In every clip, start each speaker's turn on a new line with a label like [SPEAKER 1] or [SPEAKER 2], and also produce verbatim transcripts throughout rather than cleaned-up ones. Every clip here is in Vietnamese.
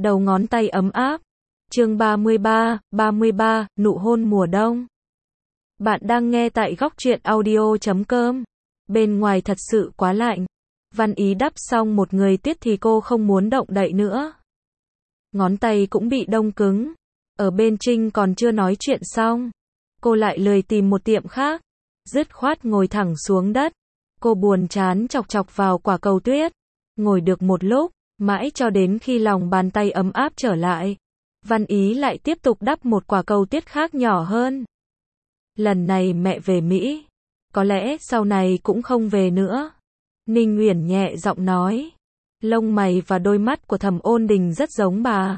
[SPEAKER 1] đầu ngón tay ấm áp. Chương ba mươi ba, ba mươi ba, nụ hôn mùa đông. Bạn đang nghe tại góc truyện audio chấm com. Bên ngoài thật sự quá lạnh. Văn Ý đắp xong một người tuyết thì cô không muốn động đậy nữa. Ngón tay cũng bị đông cứng. Ở bên Trinh còn chưa nói chuyện xong. Cô lại lười tìm một tiệm khác. Dứt khoát ngồi thẳng xuống đất. Cô buồn chán chọc chọc vào quả cầu tuyết. Ngồi được một lúc, mãi cho đến khi lòng bàn tay ấm áp trở lại. Văn Ý lại tiếp tục đắp một quả cầu tuyết khác nhỏ hơn. Lần này mẹ về Mỹ. Có lẽ sau này cũng không về nữa. Ninh Uyển nhẹ giọng nói. Lông mày và đôi mắt của Thẩm Ôn Đình rất giống bà.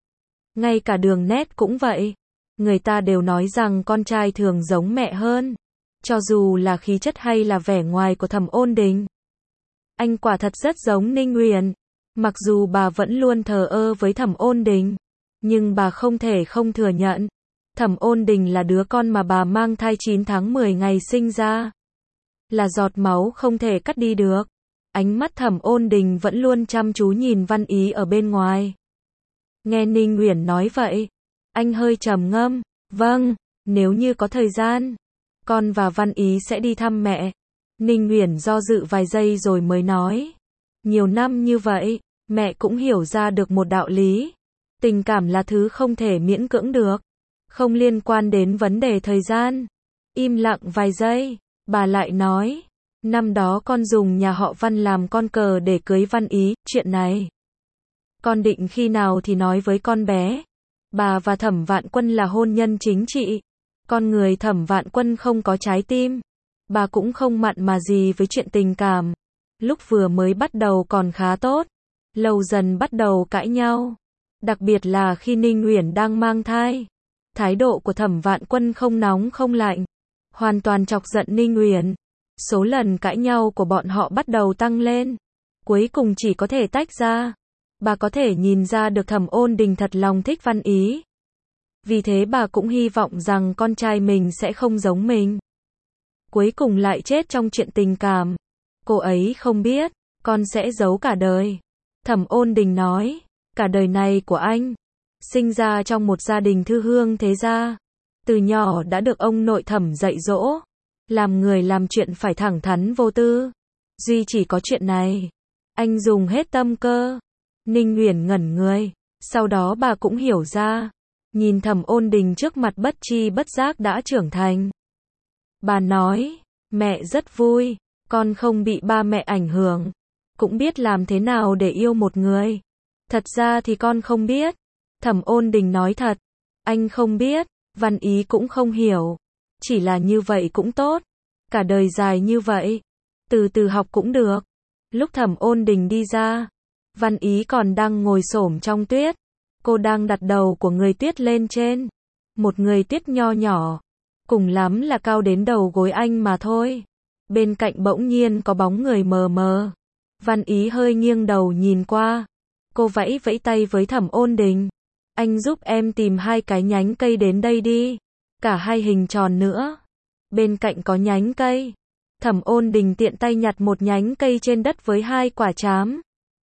[SPEAKER 1] Ngay cả đường nét cũng vậy. Người ta đều nói rằng con trai thường giống mẹ hơn. Cho dù là khí chất hay là vẻ ngoài của Thẩm Ôn Đình. Anh quả thật rất giống Ninh Uyển. Mặc dù bà vẫn luôn thờ ơ với Thẩm Ôn Đình. Nhưng bà không thể không thừa nhận. Thẩm Ôn Đình là đứa con mà bà mang thai chín tháng mười ngày sinh ra. Là giọt máu không thể cắt đi được. Ánh mắt Thẩm Ôn Đình vẫn luôn chăm chú nhìn Văn Ý ở bên ngoài. Nghe Ninh Uyển nói vậy, anh hơi trầm ngâm. Vâng, nếu như có thời gian, con và Văn Ý sẽ đi thăm mẹ. Ninh Uyển do dự vài giây rồi mới nói. Nhiều năm như vậy, mẹ cũng hiểu ra được một đạo lý. Tình cảm là thứ không thể miễn cưỡng được. Không liên quan đến vấn đề thời gian. Im lặng vài giây, bà lại nói. Năm đó con dùng nhà họ Văn làm con cờ để cưới Văn Ý, chuyện này. Con định khi nào thì nói với con bé. Bà và Thẩm Vạn Quân là hôn nhân chính trị. Con người Thẩm Vạn Quân không có trái tim. Bà cũng không mặn mà gì với chuyện tình cảm. Lúc vừa mới bắt đầu còn khá tốt. Lâu dần bắt đầu cãi nhau. Đặc biệt là khi Ninh Uyển đang mang thai. Thái độ của Thẩm Vạn Quân không nóng không lạnh. Hoàn toàn chọc giận Ninh Uyển. Số lần cãi nhau của bọn họ bắt đầu tăng lên. Cuối cùng chỉ có thể tách ra. Bà có thể nhìn ra được Thẩm Ôn Đình thật lòng thích Văn Ý. Vì thế bà cũng hy vọng rằng con trai mình sẽ không giống mình. Cuối cùng lại chết trong chuyện tình cảm. Cô ấy không biết, con sẽ giấu cả đời. Thẩm Ôn Đình nói, cả đời này của anh. Sinh ra trong một gia đình thư hương thế gia. Từ nhỏ đã được ông nội Thẩm dạy dỗ. Làm người làm chuyện phải thẳng thắn vô tư. Duy chỉ có chuyện này. Anh dùng hết tâm cơ. Ninh Uyển ngẩn người. Sau đó bà cũng hiểu ra. Nhìn Thẩm Ôn Đình trước mặt bất tri bất giác đã trưởng thành. Bà nói, mẹ rất vui. Con không bị ba mẹ ảnh hưởng. Cũng biết làm thế nào để yêu một người. Thật ra thì con không biết. Thẩm Ôn Đình nói thật. Anh không biết. Văn Ý cũng không hiểu. Chỉ là như vậy cũng tốt. Cả đời dài như vậy. Từ từ học cũng được. Lúc Thẩm Ôn Đình đi ra. Văn Ý còn đang ngồi xổm trong tuyết. Cô đang đặt đầu của người tuyết lên trên. Một người tuyết nho nhỏ. Cùng lắm là cao đến đầu gối anh mà thôi. Bên cạnh bỗng nhiên có bóng người mờ mờ. Văn Ý hơi nghiêng đầu nhìn qua. Cô vẫy vẫy tay với Thẩm Ôn Đình. Anh giúp em tìm hai cái nhánh cây đến đây đi. Cả hai hình tròn nữa. Bên cạnh có nhánh cây. Thẩm Ôn Đình tiện tay nhặt một nhánh cây trên đất với hai quả trám.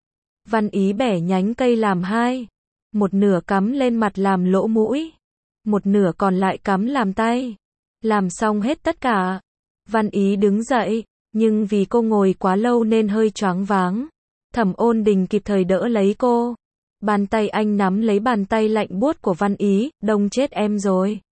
[SPEAKER 1] Văn Ý bẻ nhánh cây làm hai. Một nửa cắm lên mặt làm lỗ mũi. Một nửa còn lại cắm làm tay. Làm xong hết tất cả. Văn Ý đứng dậy. Nhưng vì cô ngồi quá lâu nên hơi choáng váng. Thẩm Ôn Đình kịp thời đỡ lấy cô. Bàn tay anh nắm lấy bàn tay lạnh buốt của Văn Ý. Đông chết em rồi.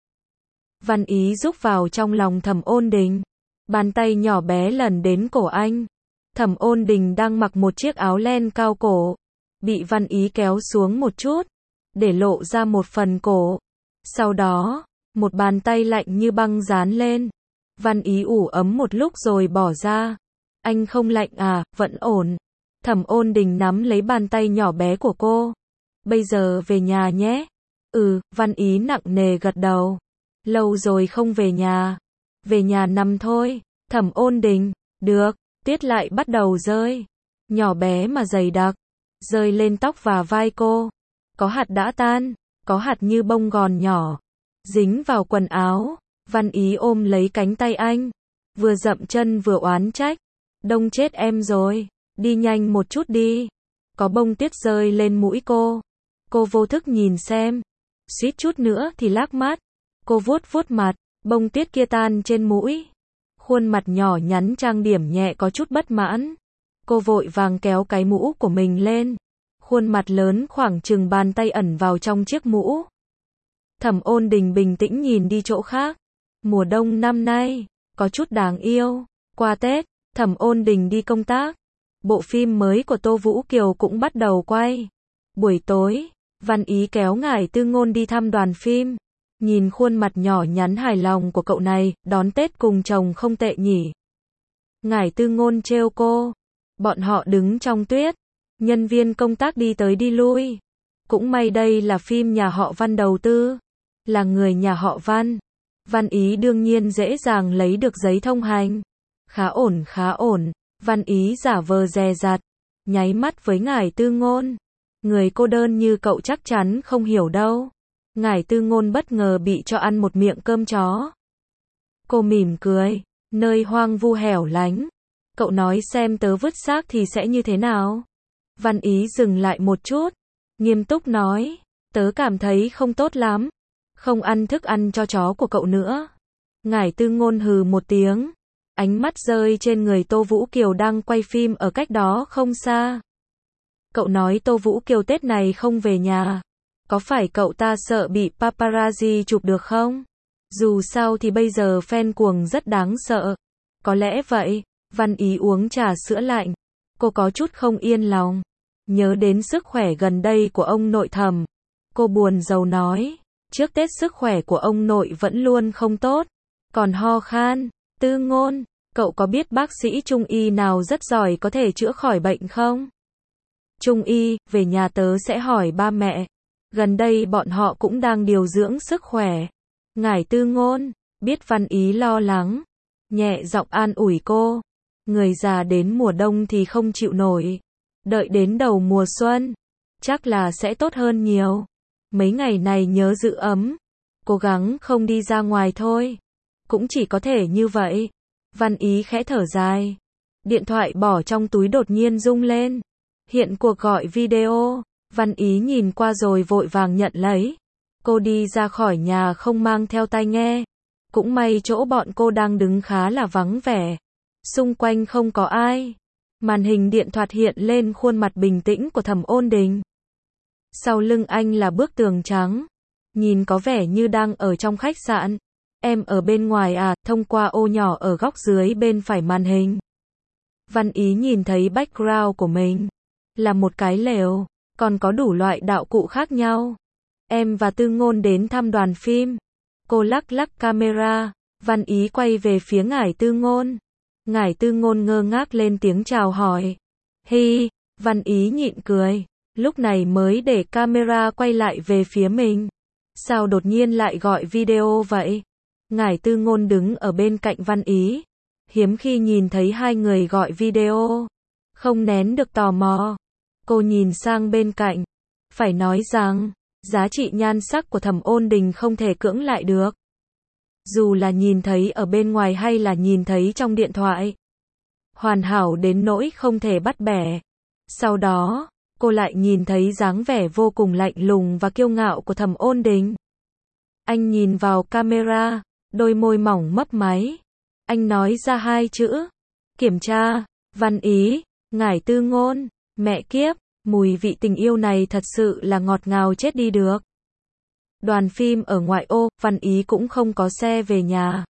[SPEAKER 1] Văn Ý rúc vào trong lòng Thẩm Ôn Đình. Bàn tay nhỏ bé lần đến cổ anh. Thẩm Ôn Đình đang mặc một chiếc áo len cao cổ. Bị Văn Ý kéo xuống một chút. Để lộ ra một phần cổ. Sau đó, một bàn tay lạnh như băng dán lên. Văn Ý ủ ấm một lúc rồi bỏ ra. Anh không lạnh à, vẫn ổn. Thẩm Ôn Đình nắm lấy bàn tay nhỏ bé của cô. Bây giờ về nhà nhé. Ừ, Văn Ý nặng nề gật đầu. Lâu rồi không về nhà. Về nhà nằm thôi. Thẩm Ôn Đình, được. Tuyết lại bắt đầu rơi. Nhỏ bé mà dày đặc. Rơi lên tóc và vai cô. Có hạt đã tan. Có hạt như bông gòn nhỏ. Dính vào quần áo. Văn Ý ôm lấy cánh tay anh. Vừa dậm chân vừa oán trách. Đông chết em rồi. Đi nhanh một chút đi. Có bông tuyết rơi lên mũi cô. Cô vô thức nhìn xem. Suýt chút nữa thì lác mắt. Cô vuốt vuốt mặt, bông tuyết kia tan trên mũi. Khuôn mặt nhỏ nhắn trang điểm nhẹ có chút bất mãn. Cô vội vàng kéo cái mũ của mình lên. Khuôn mặt lớn khoảng chừng bàn tay ẩn vào trong chiếc mũ. Thẩm Ôn Đình bình tĩnh nhìn đi chỗ khác. Mùa đông năm nay, có chút đáng yêu. Qua Tết, Thẩm Ôn Đình đi công tác. Bộ phim mới của Tô Vũ Kiều cũng bắt đầu quay. Buổi tối, Văn Ý kéo Ngải Tư Ngôn đi thăm đoàn phim. Nhìn khuôn mặt nhỏ nhắn hài lòng của cậu này, đón Tết cùng chồng không tệ nhỉ. Ngải Tư Ngôn trêu cô. Bọn họ đứng trong tuyết. Nhân viên công tác đi tới đi lui. Cũng may đây là phim nhà họ Văn đầu tư. Là người nhà họ Văn. Văn Ý đương nhiên dễ dàng lấy được giấy thông hành. Khá ổn khá ổn. Văn Ý giả vờ dè dặt. Nháy mắt với Ngải Tư Ngôn. Người cô đơn như cậu chắc chắn không hiểu đâu. Ngải Tư Ngôn bất ngờ bị cho ăn một miệng cơm chó. Cô mỉm cười. Nơi hoang vu hẻo lánh. Cậu nói xem tớ vứt xác thì sẽ như thế nào? Văn Ý dừng lại một chút. Nghiêm túc nói. Tớ cảm thấy không tốt lắm. Không ăn thức ăn cho chó của cậu nữa. Ngải Tư Ngôn hừ một tiếng. Ánh mắt rơi trên người Tô Vũ Kiều đang quay phim ở cách đó không xa. Cậu nói Tô Vũ Kiều Tết này không về nhà. Có phải cậu ta sợ bị paparazzi chụp được không? Dù sao thì bây giờ fan cuồng rất đáng sợ. Có lẽ vậy. Văn Ý uống trà sữa lạnh. Cô có chút không yên lòng. Nhớ đến sức khỏe gần đây của ông nội Thẩm. Cô buồn rầu nói. Trước Tết sức khỏe của ông nội vẫn luôn không tốt. Còn ho khan. Tư Ngôn, cậu có biết bác sĩ Trung y nào rất giỏi có thể chữa khỏi bệnh không? Trung y, về nhà tớ sẽ hỏi ba mẹ. Gần đây bọn họ cũng đang điều dưỡng sức khỏe. Ngải Tư Ngôn, biết Văn Ý lo lắng. Nhẹ giọng an ủi cô. Người già đến mùa đông thì không chịu nổi. Đợi đến đầu mùa xuân, chắc là sẽ tốt hơn nhiều. Mấy ngày này nhớ giữ ấm. Cố gắng không đi ra ngoài thôi. Cũng chỉ có thể như vậy. Văn Ý khẽ thở dài. Điện thoại bỏ trong túi đột nhiên rung lên. Hiện cuộc gọi video. Văn Ý nhìn qua rồi vội vàng nhận lấy. Cô đi ra khỏi nhà không mang theo tai nghe. Cũng may chỗ bọn cô đang đứng khá là vắng vẻ. Xung quanh không có ai. Màn hình điện thoại hiện lên khuôn mặt bình tĩnh của Thẩm Ôn Đình. Sau lưng anh là bức tường trắng. Nhìn có vẻ như đang ở trong khách sạn. Em ở bên ngoài à, thông qua ô nhỏ ở góc dưới bên phải màn hình. Văn Ý nhìn thấy background của mình. Là một cái lều, còn có đủ loại đạo cụ khác nhau. Em và Tư Ngôn đến thăm đoàn phim. Cô lắc lắc camera. Văn Ý quay về phía Ngải Tư Ngôn. Ngải Tư Ngôn ngơ ngác lên tiếng chào hỏi. Hi, Văn Ý nhịn cười. Lúc này mới để camera quay lại về phía mình. Sao đột nhiên lại gọi video vậy? Ngải Tư Ngôn đứng ở bên cạnh Văn Ý. Hiếm khi nhìn thấy hai người gọi video. Không nén được tò mò. Cô nhìn sang bên cạnh. Phải nói rằng, giá trị nhan sắc của Thẩm Ôn Đình không thể cưỡng lại được. Dù là nhìn thấy ở bên ngoài hay là nhìn thấy trong điện thoại. Hoàn hảo đến nỗi không thể bắt bẻ. Sau đó, cô lại nhìn thấy dáng vẻ vô cùng lạnh lùng và kiêu ngạo của Thẩm Ôn Đình. Anh nhìn vào camera, đôi môi mỏng mấp máy. Anh nói ra hai chữ. Kiểm tra. Văn Ý, Ngải Tư Ngôn, mẹ kiếp, mùi vị tình yêu này thật sự là ngọt ngào chết đi được. Đoàn phim ở ngoại ô, Văn Ý cũng không có xe về nhà.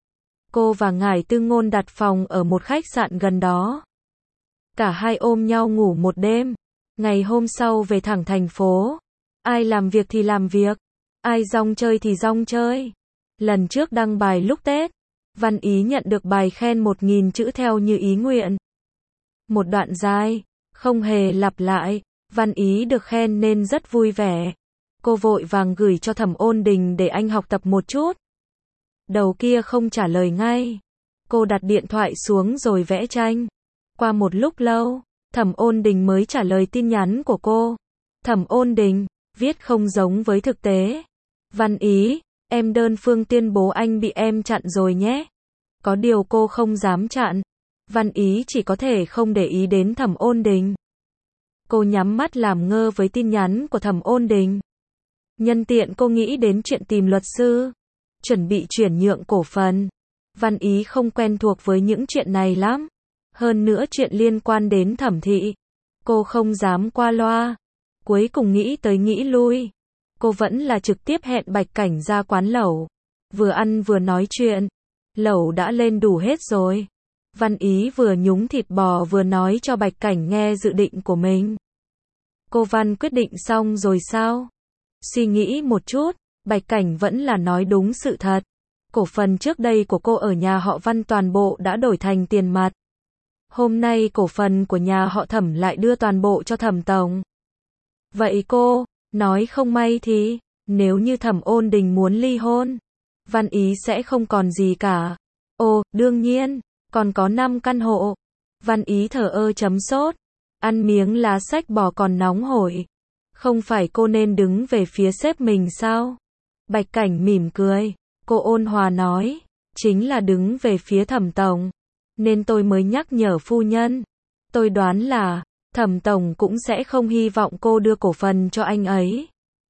[SPEAKER 1] Cô và Ngải Tư Ngôn đặt phòng ở một khách sạn gần đó. Cả hai ôm nhau ngủ một đêm. Ngày hôm sau về thẳng thành phố. Ai làm việc thì làm việc. Ai rong chơi thì rong chơi. Lần trước đăng bài lúc Tết, Văn Ý nhận được bài khen một nghìn chữ theo như ý nguyện. Một đoạn dài, không hề lặp lại, Văn Ý được khen nên rất vui vẻ. Cô vội vàng gửi cho Thẩm Ôn Đình để anh học tập một chút. Đầu kia không trả lời ngay. Cô đặt điện thoại xuống rồi vẽ tranh. Qua một lúc lâu, Thẩm Ôn Đình mới trả lời tin nhắn của cô. Thẩm Ôn Đình, viết không giống với thực tế. Văn Ý, em đơn phương tuyên bố anh bị em chặn rồi nhé. Có điều cô không dám chặn. Văn Ý chỉ có thể không để ý đến Thẩm Ôn Đình. Cô nhắm mắt làm ngơ với tin nhắn của Thẩm Ôn Đình. Nhân tiện cô nghĩ đến chuyện tìm luật sư, chuẩn bị chuyển nhượng cổ phần. Văn Ý không quen thuộc với những chuyện này lắm. Hơn nữa chuyện liên quan đến Thẩm thị, cô không dám qua loa. Cuối cùng nghĩ tới nghĩ lui, cô vẫn là trực tiếp hẹn Bạch Cảnh ra quán lẩu. Vừa ăn vừa nói chuyện, lẩu đã lên đủ hết rồi. Văn Ý vừa nhúng thịt bò vừa nói cho Bạch Cảnh nghe dự định của mình. Cô Văn quyết định xong rồi sao? Suy nghĩ một chút, Bạch Cảnh vẫn là nói đúng sự thật. Cổ phần trước đây của cô ở nhà họ Văn toàn bộ đã đổi thành tiền mặt. Hôm nay cổ phần của nhà họ Thẩm lại đưa toàn bộ cho Thẩm tổng. Vậy cô, nói không may thì, nếu như Thẩm Ôn Đình muốn ly hôn, Văn Ý sẽ không còn gì cả. Ồ, đương nhiên, còn có năm căn hộ. Văn Ý thở ơ chấm sốt, ăn miếng lá sách bò còn nóng hổi. Không phải cô nên đứng về phía sếp mình sao? Bạch Cảnh mỉm cười, cô ôn hòa nói, chính là đứng về phía Thẩm tổng, nên tôi mới nhắc nhở phu nhân. Tôi đoán là, Thẩm tổng cũng sẽ không hy vọng cô đưa cổ phần cho anh ấy.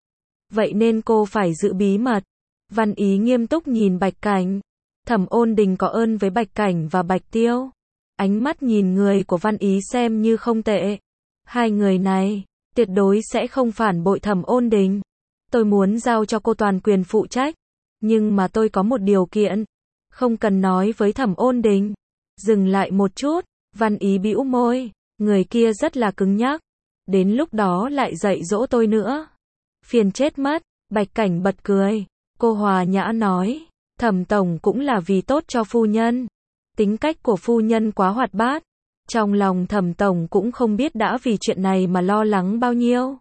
[SPEAKER 1] Vậy nên cô phải giữ bí mật. Văn Ý nghiêm túc nhìn Bạch Cảnh. Thẩm Ôn Đình có ơn với Bạch Cảnh và Bạch Tiêu. Ánh mắt nhìn người của Văn Ý xem như không tệ. Hai người này, tuyệt đối sẽ không phản bội Thẩm Ôn Đình. Tôi muốn giao cho cô toàn quyền phụ trách. Nhưng mà tôi có một điều kiện. Không cần nói với Thẩm Ôn Đình. Dừng lại một chút, Văn Ý bĩu môi. Người kia rất là cứng nhắc. Đến lúc đó lại dạy dỗ tôi nữa. Phiền chết mất. Bạch Cảnh bật cười. Cô hòa nhã nói. Thẩm tổng cũng là vì tốt cho phu nhân. Tính cách của phu nhân quá hoạt bát. Trong lòng Thẩm tổng cũng không biết đã vì chuyện này mà lo lắng bao nhiêu.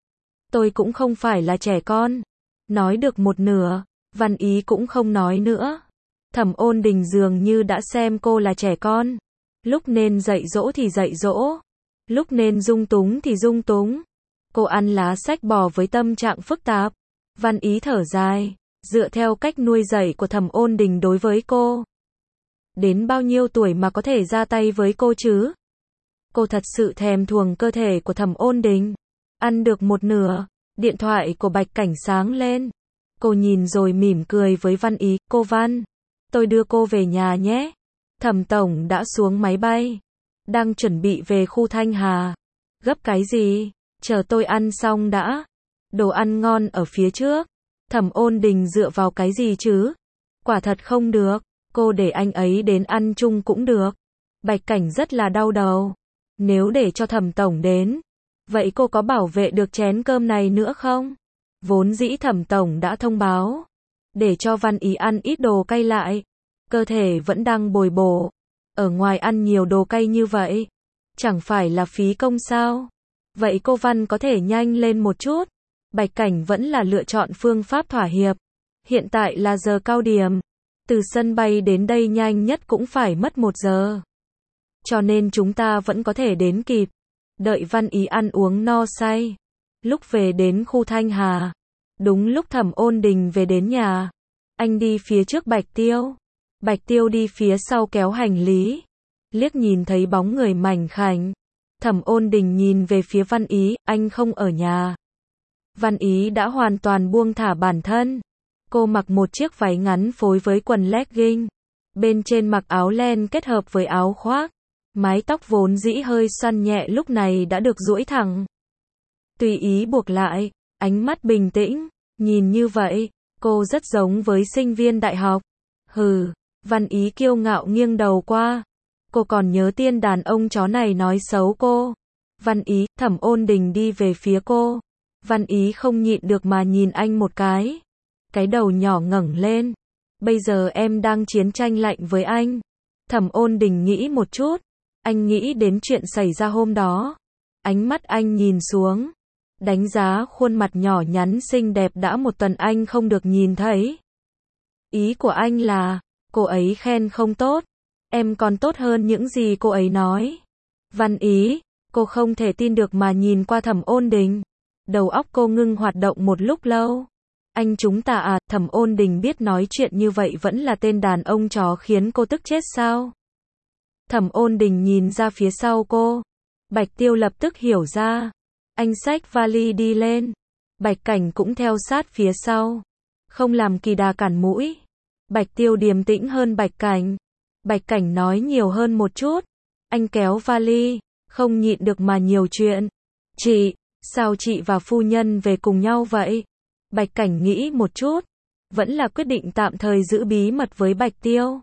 [SPEAKER 1] Tôi cũng không phải là trẻ con. Nói được một nửa, Văn Ý cũng không nói nữa. Thẩm Ôn Đình dường như đã xem cô là trẻ con. Lúc nên dạy dỗ thì dạy dỗ. Lúc nên dung túng thì dung túng. Cô ăn lá sách bò với tâm trạng phức tạp. Văn Ý thở dài. Dựa theo cách nuôi dạy của Thẩm Ôn Đình đối với cô, đến bao nhiêu tuổi mà có thể ra tay với cô chứ? Cô thật sự thèm thuồng cơ thể của Thẩm Ôn Đình. Ăn được một nửa, điện thoại của Bạch Cảnh sáng lên. Cô nhìn rồi mỉm cười với Văn Ý. Cô Văn, tôi đưa cô về nhà nhé. Thẩm tổng đã xuống máy bay, đang chuẩn bị về khu Thanh Hà. Gấp cái gì? Chờ tôi ăn xong đã. Đồ ăn ngon ở phía trước. Thẩm Ôn Đình dựa vào cái gì chứ? Quả thật không được. Cô để anh ấy đến ăn chung cũng được. Bạch Cảnh rất là đau đầu. Nếu để cho Thẩm tổng đến, vậy cô có bảo vệ được chén cơm này nữa không? Vốn dĩ Thẩm tổng đã thông báo, để cho Văn Ý ăn ít đồ cay lại. Cơ thể vẫn đang bồi bổ. Ở ngoài ăn nhiều đồ cay như vậy, chẳng phải là phí công sao? Vậy cô Văn có thể nhanh lên một chút. Bạch Cảnh vẫn là lựa chọn phương pháp thỏa hiệp. Hiện tại là giờ cao điểm. Từ sân bay đến đây nhanh nhất cũng phải mất một giờ. Cho nên chúng ta vẫn có thể đến kịp. Đợi Văn Ý ăn uống no say. Lúc về đến khu Thanh Hà, đúng lúc Thẩm Ôn Đình về đến nhà. Anh đi phía trước Bạch Tiêu. Bạch Tiêu đi phía sau kéo hành lý. Liếc nhìn thấy bóng người mảnh khảnh. Thẩm Ôn Đình nhìn về phía Văn Ý. Anh không ở nhà. Văn Ý đã hoàn toàn buông thả bản thân. Cô mặc một chiếc váy ngắn phối với quần legging. Bên trên mặc áo len kết hợp với áo khoác. Mái tóc vốn dĩ hơi xoăn nhẹ lúc này đã được duỗi thẳng. Tùy ý buộc lại, ánh mắt bình tĩnh. Nhìn như vậy, cô rất giống với sinh viên đại học. Hừ, Văn Ý kiêu ngạo nghiêng đầu qua. Cô còn nhớ tiên đàn ông chó này nói xấu cô. Văn Ý, Thẩm Ôn Đình đi về phía cô. Văn Ý không nhịn được mà nhìn anh một cái. Cái đầu nhỏ ngẩng lên. Bây giờ em đang chiến tranh lạnh với anh. Thẩm Ôn Đình nghĩ một chút. Anh nghĩ đến chuyện xảy ra hôm đó. Ánh mắt anh nhìn xuống. Đánh giá khuôn mặt nhỏ nhắn xinh đẹp đã một tuần anh không được nhìn thấy. Ý của anh là, cô ấy khen không tốt. Em còn tốt hơn những gì cô ấy nói. Văn Ý, cô không thể tin được mà nhìn qua Thẩm Ôn Đình. Đầu óc cô ngưng hoạt động một lúc lâu. Anh chúng ta à, Thẩm Ôn Đình biết nói chuyện như vậy vẫn là tên đàn ông chó khiến cô tức chết sao? Thẩm Ôn Đình nhìn ra phía sau cô. Bạch Tiêu lập tức hiểu ra. Anh xách vali đi lên. Bạch Cảnh cũng theo sát phía sau. Không làm kỳ đà cản mũi. Bạch Tiêu điềm tĩnh hơn Bạch Cảnh. Bạch Cảnh nói nhiều hơn một chút. Anh kéo vali, không nhịn được mà nhiều chuyện. Chị, sao chị và phu nhân về cùng nhau vậy? Bạch Cảnh nghĩ một chút. Vẫn là quyết định tạm thời giữ bí mật với Bạch Tiêu.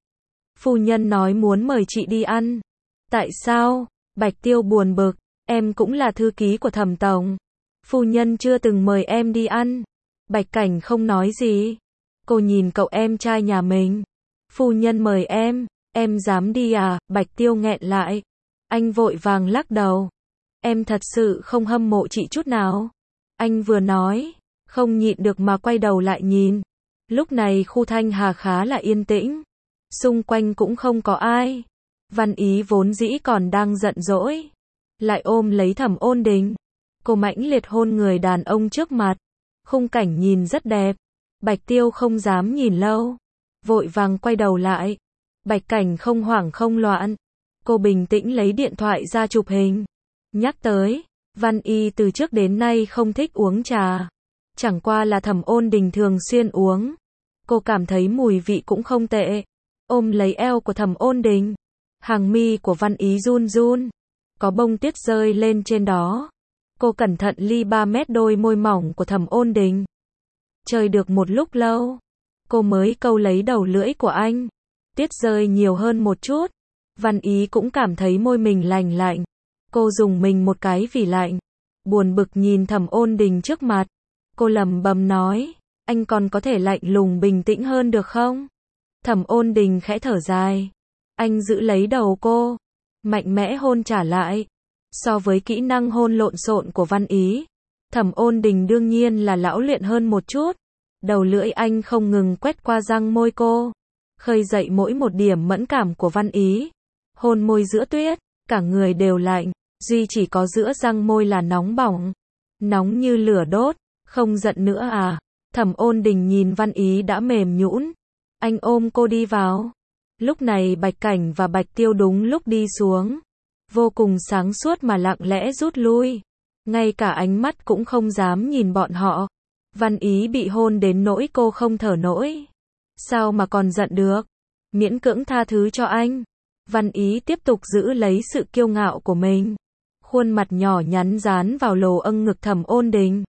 [SPEAKER 1] Phu nhân nói muốn mời chị đi ăn. Tại sao? Bạch Tiêu buồn bực. Em cũng là thư ký của Thẩm tổng. Phu nhân chưa từng mời em đi ăn. Bạch Cảnh không nói gì. Cô nhìn cậu em trai nhà mình. Phu nhân mời em, em dám đi à? Bạch Tiêu nghẹn lại. Anh vội vàng lắc đầu. Em thật sự không hâm mộ chị chút nào. Anh vừa nói, không nhịn được mà quay đầu lại nhìn. Lúc này khu Thanh Hà khá là yên tĩnh. Xung quanh cũng không có ai. Văn Ý vốn dĩ còn đang giận dỗi. Lại ôm lấy Thẩm Ôn Đình. Cô mãnh liệt hôn người đàn ông trước mặt. Khung cảnh nhìn rất đẹp. Bạch Tiêu không dám nhìn lâu. Vội vàng quay đầu lại. Bạch Cảnh không hoảng không loạn. Cô bình tĩnh lấy điện thoại ra chụp hình. Nhắc tới, Văn Y từ trước đến nay không thích uống trà. Chẳng qua là Thẩm Ôn Đình thường xuyên uống. Cô cảm thấy mùi vị cũng không tệ. Ôm lấy eo của Thẩm Ôn Đình. Hàng mi của Văn Ý run run. Có bông tuyết rơi lên trên đó. Cô cẩn thận ly ba mét đôi môi mỏng của Thẩm Ôn Đình. Chơi được một lúc lâu. Cô mới câu lấy đầu lưỡi của anh. Tuyết rơi nhiều hơn một chút. Văn Ý cũng cảm thấy môi mình lành lạnh. Cô dùng mình một cái vì lạnh. Buồn bực nhìn Thẩm Ôn Đình trước mặt. Cô lẩm bẩm nói. Anh còn có thể lạnh lùng bình tĩnh hơn được không? Thẩm Ôn Đình khẽ thở dài. Anh giữ lấy đầu cô. Mạnh mẽ hôn trả lại. So với kỹ năng hôn lộn xộn của Văn Ý, Thẩm Ôn Đình đương nhiên là lão luyện hơn một chút. Đầu lưỡi anh không ngừng quét qua răng môi cô. Khơi dậy mỗi một điểm mẫn cảm của Văn Ý. Hôn môi giữa tuyết, cả người đều lạnh. Duy chỉ có giữa răng môi là nóng bỏng. Nóng như lửa đốt. Không giận nữa à? Thẩm Ôn Đình nhìn Văn Ý đã mềm nhũn. Anh ôm cô đi vào. Lúc này Bạch Cảnh và Bạch Tiêu đúng lúc đi xuống. Vô cùng sáng suốt mà lặng lẽ rút lui. Ngay cả ánh mắt cũng không dám nhìn bọn họ. Văn Ý bị hôn đến nỗi cô không thở nổi. Sao mà còn giận được? Miễn cưỡng tha thứ cho anh. Văn Ý tiếp tục giữ lấy sự kiêu ngạo của mình. Khuôn mặt nhỏ nhắn dán vào lồ âng ngực Thẩm Ôn Đình.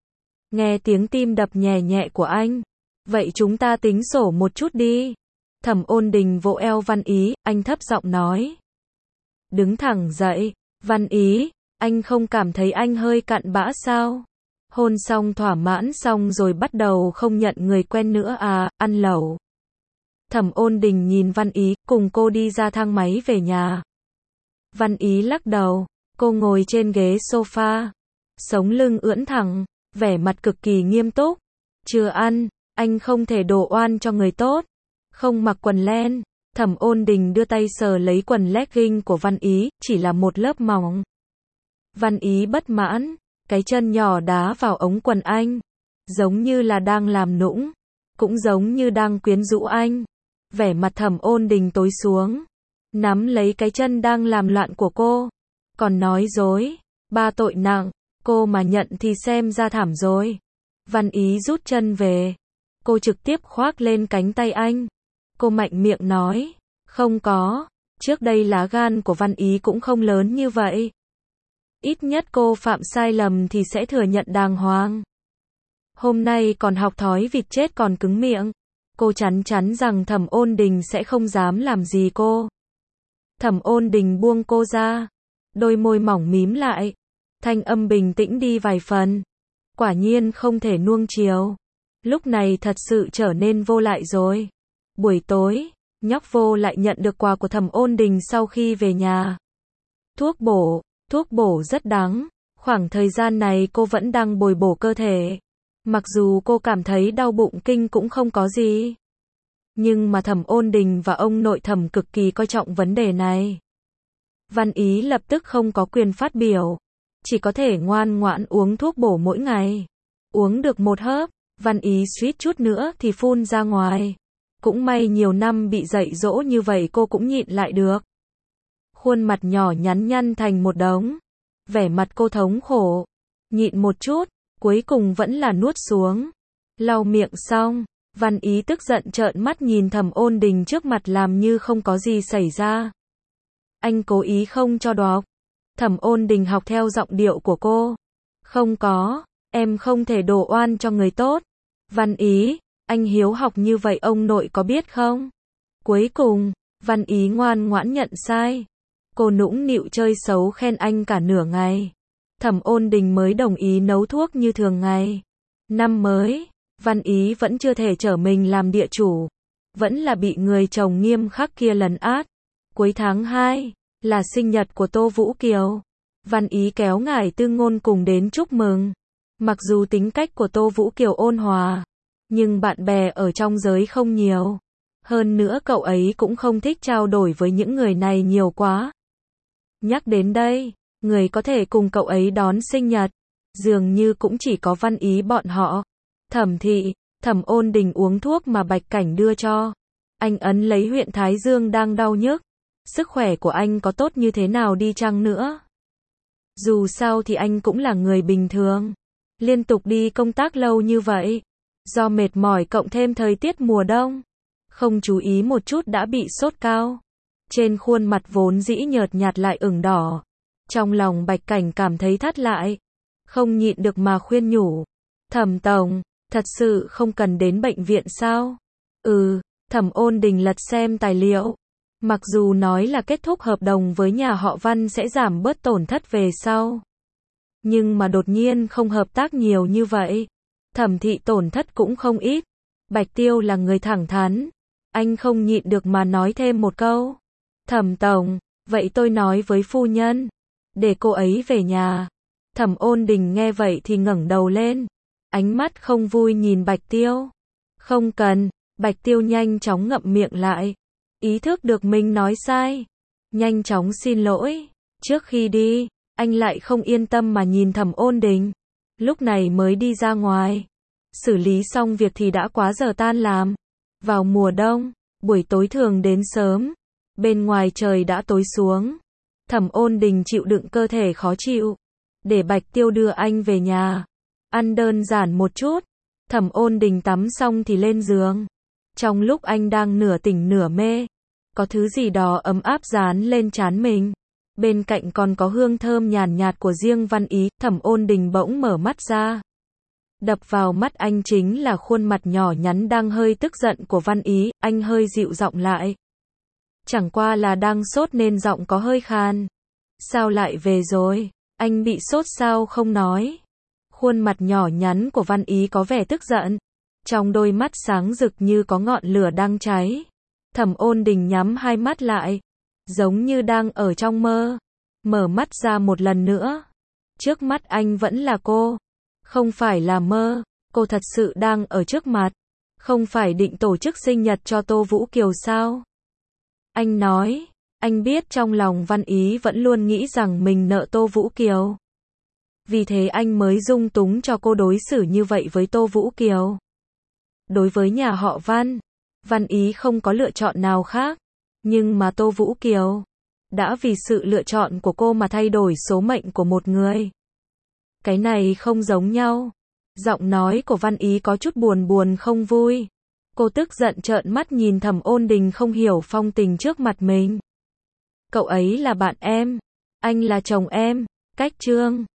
[SPEAKER 1] Nghe tiếng tim đập nhẹ nhẹ của anh. Vậy chúng ta tính sổ một chút đi. Thẩm Ôn Đình vỗ eo Văn Ý, anh thấp giọng nói. Đứng thẳng dậy. Văn Ý, anh không cảm thấy anh hơi cặn bã sao? Hôn xong thỏa mãn xong rồi bắt đầu không nhận người quen nữa à, ăn lẩu. Thẩm Ôn Đình nhìn Văn Ý, cùng cô đi ra thang máy về nhà. Văn Ý lắc đầu, cô ngồi trên ghế sofa. Sống lưng ưỡn thẳng, vẻ mặt cực kỳ nghiêm túc. Chưa ăn, anh không thể đổ oan cho người tốt. Không mặc quần len. Thẩm Ôn Đình đưa tay sờ lấy quần legging của Văn Ý, chỉ là một lớp mỏng. Văn Ý bất mãn, cái chân nhỏ đá vào ống quần anh. Giống như là đang làm nũng, cũng giống như đang quyến rũ anh. Vẻ mặt Thẩm Ôn Đình tối xuống, nắm lấy cái chân đang làm loạn của cô. Còn nói dối, ba tội nặng, cô mà nhận thì xem ra thảm rồi. Văn Ý rút chân về, cô trực tiếp khoác lên cánh tay anh. Cô mạnh miệng nói, không có, trước đây lá gan của Văn Ý cũng không lớn như vậy. Ít nhất cô phạm sai lầm thì sẽ thừa nhận đàng hoàng. Hôm nay còn học thói vịt chết còn cứng miệng. Cô chắn chắn rằng Thẩm Ôn Đình sẽ không dám làm gì cô. Thẩm Ôn Đình buông cô ra. Đôi môi mỏng mím lại. Thanh âm bình tĩnh đi vài phần. Quả nhiên không thể nuông chiều. Lúc này thật sự trở nên vô lại rồi. Buổi tối, nhóc Vô lại nhận được quà của Thẩm Ôn Đình sau khi về nhà. Thuốc bổ, thuốc bổ rất đắng. Khoảng thời gian này cô vẫn đang bồi bổ cơ thể. Mặc dù cô cảm thấy đau bụng kinh cũng không có gì. Nhưng mà Thẩm Ôn Đình và ông nội Thẩm cực kỳ coi trọng vấn đề này. Văn Ý lập tức không có quyền phát biểu. Chỉ có thể ngoan ngoãn uống thuốc bổ mỗi ngày. Uống được một hớp, Văn Ý suýt chút nữa thì phun ra ngoài. Cũng may nhiều năm bị dạy dỗ như vậy cô cũng nhịn lại được. Khuôn mặt nhỏ nhắn nhăn thành một đống. Vẻ mặt cô thống khổ. Nhịn một chút, cuối cùng vẫn là nuốt xuống. Lau miệng xong, Văn Ý tức giận trợn mắt nhìn Thẩm Ôn Đình trước mặt làm như không có gì xảy ra. Anh cố ý không cho đọc. Thẩm Ôn Đình học theo giọng điệu của cô. Không có, em không thể đổ oan cho người tốt. Văn Ý, anh hiếu học như vậy ông nội có biết không? Cuối cùng, Văn Ý ngoan ngoãn nhận sai. Cô nũng nịu chơi xấu khen anh cả nửa ngày. Thẩm Ôn Đình mới đồng ý nấu thuốc như thường ngày. Năm mới, Văn Ý vẫn chưa thể trở mình làm địa chủ. Vẫn là bị người chồng nghiêm khắc kia lấn át. Cuối tháng hai, là sinh nhật của Tô Vũ Kiều. Văn Ý kéo ngài Tư Ngôn cùng đến chúc mừng. Mặc dù tính cách của Tô Vũ Kiều ôn hòa, nhưng bạn bè ở trong giới không nhiều. Hơn nữa cậu ấy cũng không thích trao đổi với những người này nhiều quá. Nhắc đến đây, người có thể cùng cậu ấy đón sinh nhật, dường như cũng chỉ có Văn Ý bọn họ. Thẩm thị, Thẩm Ôn Đình uống thuốc mà Bạch Cảnh đưa cho. Anh ấn lấy huyện Thái Dương đang đau nhức. Sức khỏe của anh có tốt như thế nào đi chăng nữa? Dù sao thì anh cũng là người bình thường. Liên tục đi công tác lâu như vậy. Do mệt mỏi cộng thêm thời tiết mùa đông. Không chú ý một chút đã bị sốt cao. Trên khuôn mặt vốn dĩ nhợt nhạt lại ửng đỏ. Trong lòng Bạch Cảnh cảm thấy thắt lại. Không nhịn được mà khuyên nhủ. Thẩm tổng, thật sự không cần đến bệnh viện sao? Ừ, Thẩm Ôn Đình lật xem tài liệu. Mặc dù nói là kết thúc hợp đồng với nhà họ Văn sẽ giảm bớt tổn thất về sau. Nhưng mà đột nhiên không hợp tác nhiều như vậy. Thẩm thị tổn thất cũng không ít. Bạch Tiêu là người thẳng thắn. Anh không nhịn được mà nói thêm một câu. Thẩm tổng, vậy tôi nói với phu nhân. Để cô ấy về nhà. Thẩm Ôn Đình nghe vậy thì ngẩng đầu lên. Ánh mắt không vui nhìn Bạch Tiêu. Không cần, Bạch Tiêu nhanh chóng ngậm miệng lại. Ý thức được mình nói sai. Nhanh chóng xin lỗi. Trước khi đi, anh lại không yên tâm mà nhìn Thẩm Ôn Đình. Lúc này mới đi ra ngoài. Xử lý xong việc thì đã quá giờ tan làm. Vào mùa đông, buổi tối thường đến sớm. Bên ngoài trời đã tối xuống. Thẩm Ôn Đình chịu đựng cơ thể khó chịu. Để Bạch Tiêu đưa anh về nhà. Ăn đơn giản một chút. Thẩm Ôn Đình tắm xong thì lên giường. Trong lúc anh đang nửa tỉnh nửa mê, có thứ gì đó ấm áp dán lên trán mình. Bên cạnh còn có hương thơm nhàn nhạt của riêng Văn Ý. Thẩm Ôn Đình bỗng mở mắt ra. Đập vào mắt anh chính là khuôn mặt nhỏ nhắn đang hơi tức giận của Văn Ý. Anh hơi dịu giọng lại. Chẳng qua là đang sốt nên giọng có hơi khan. Sao lại về rồi? Anh bị sốt sao không nói? Khuôn mặt nhỏ nhắn của Văn Ý có vẻ tức giận. Trong đôi mắt sáng rực như có ngọn lửa đang cháy. Thẩm Ôn Đình nhắm hai mắt lại. Giống như đang ở trong mơ. Mở mắt ra một lần nữa. Trước mắt anh vẫn là cô. Không phải là mơ. Cô thật sự đang ở trước mặt. Không phải định tổ chức sinh nhật cho Tô Vũ Kiều sao? Anh nói. Anh biết trong lòng Văn Ý vẫn luôn nghĩ rằng mình nợ Tô Vũ Kiều. Vì thế anh mới dung túng cho cô đối xử như vậy với Tô Vũ Kiều. Đối với nhà họ Văn, Văn Ý không có lựa chọn nào khác. Nhưng mà Tô Vũ Kiều đã vì sự lựa chọn của cô mà thay đổi số mệnh của một người. Cái này không giống nhau. Giọng nói của Văn Ý có chút buồn buồn không vui. Cô tức giận trợn mắt nhìn Thẩm Ôn Đình không hiểu phong tình trước mặt mình. Cậu ấy là bạn em. Anh là chồng em. Cách chương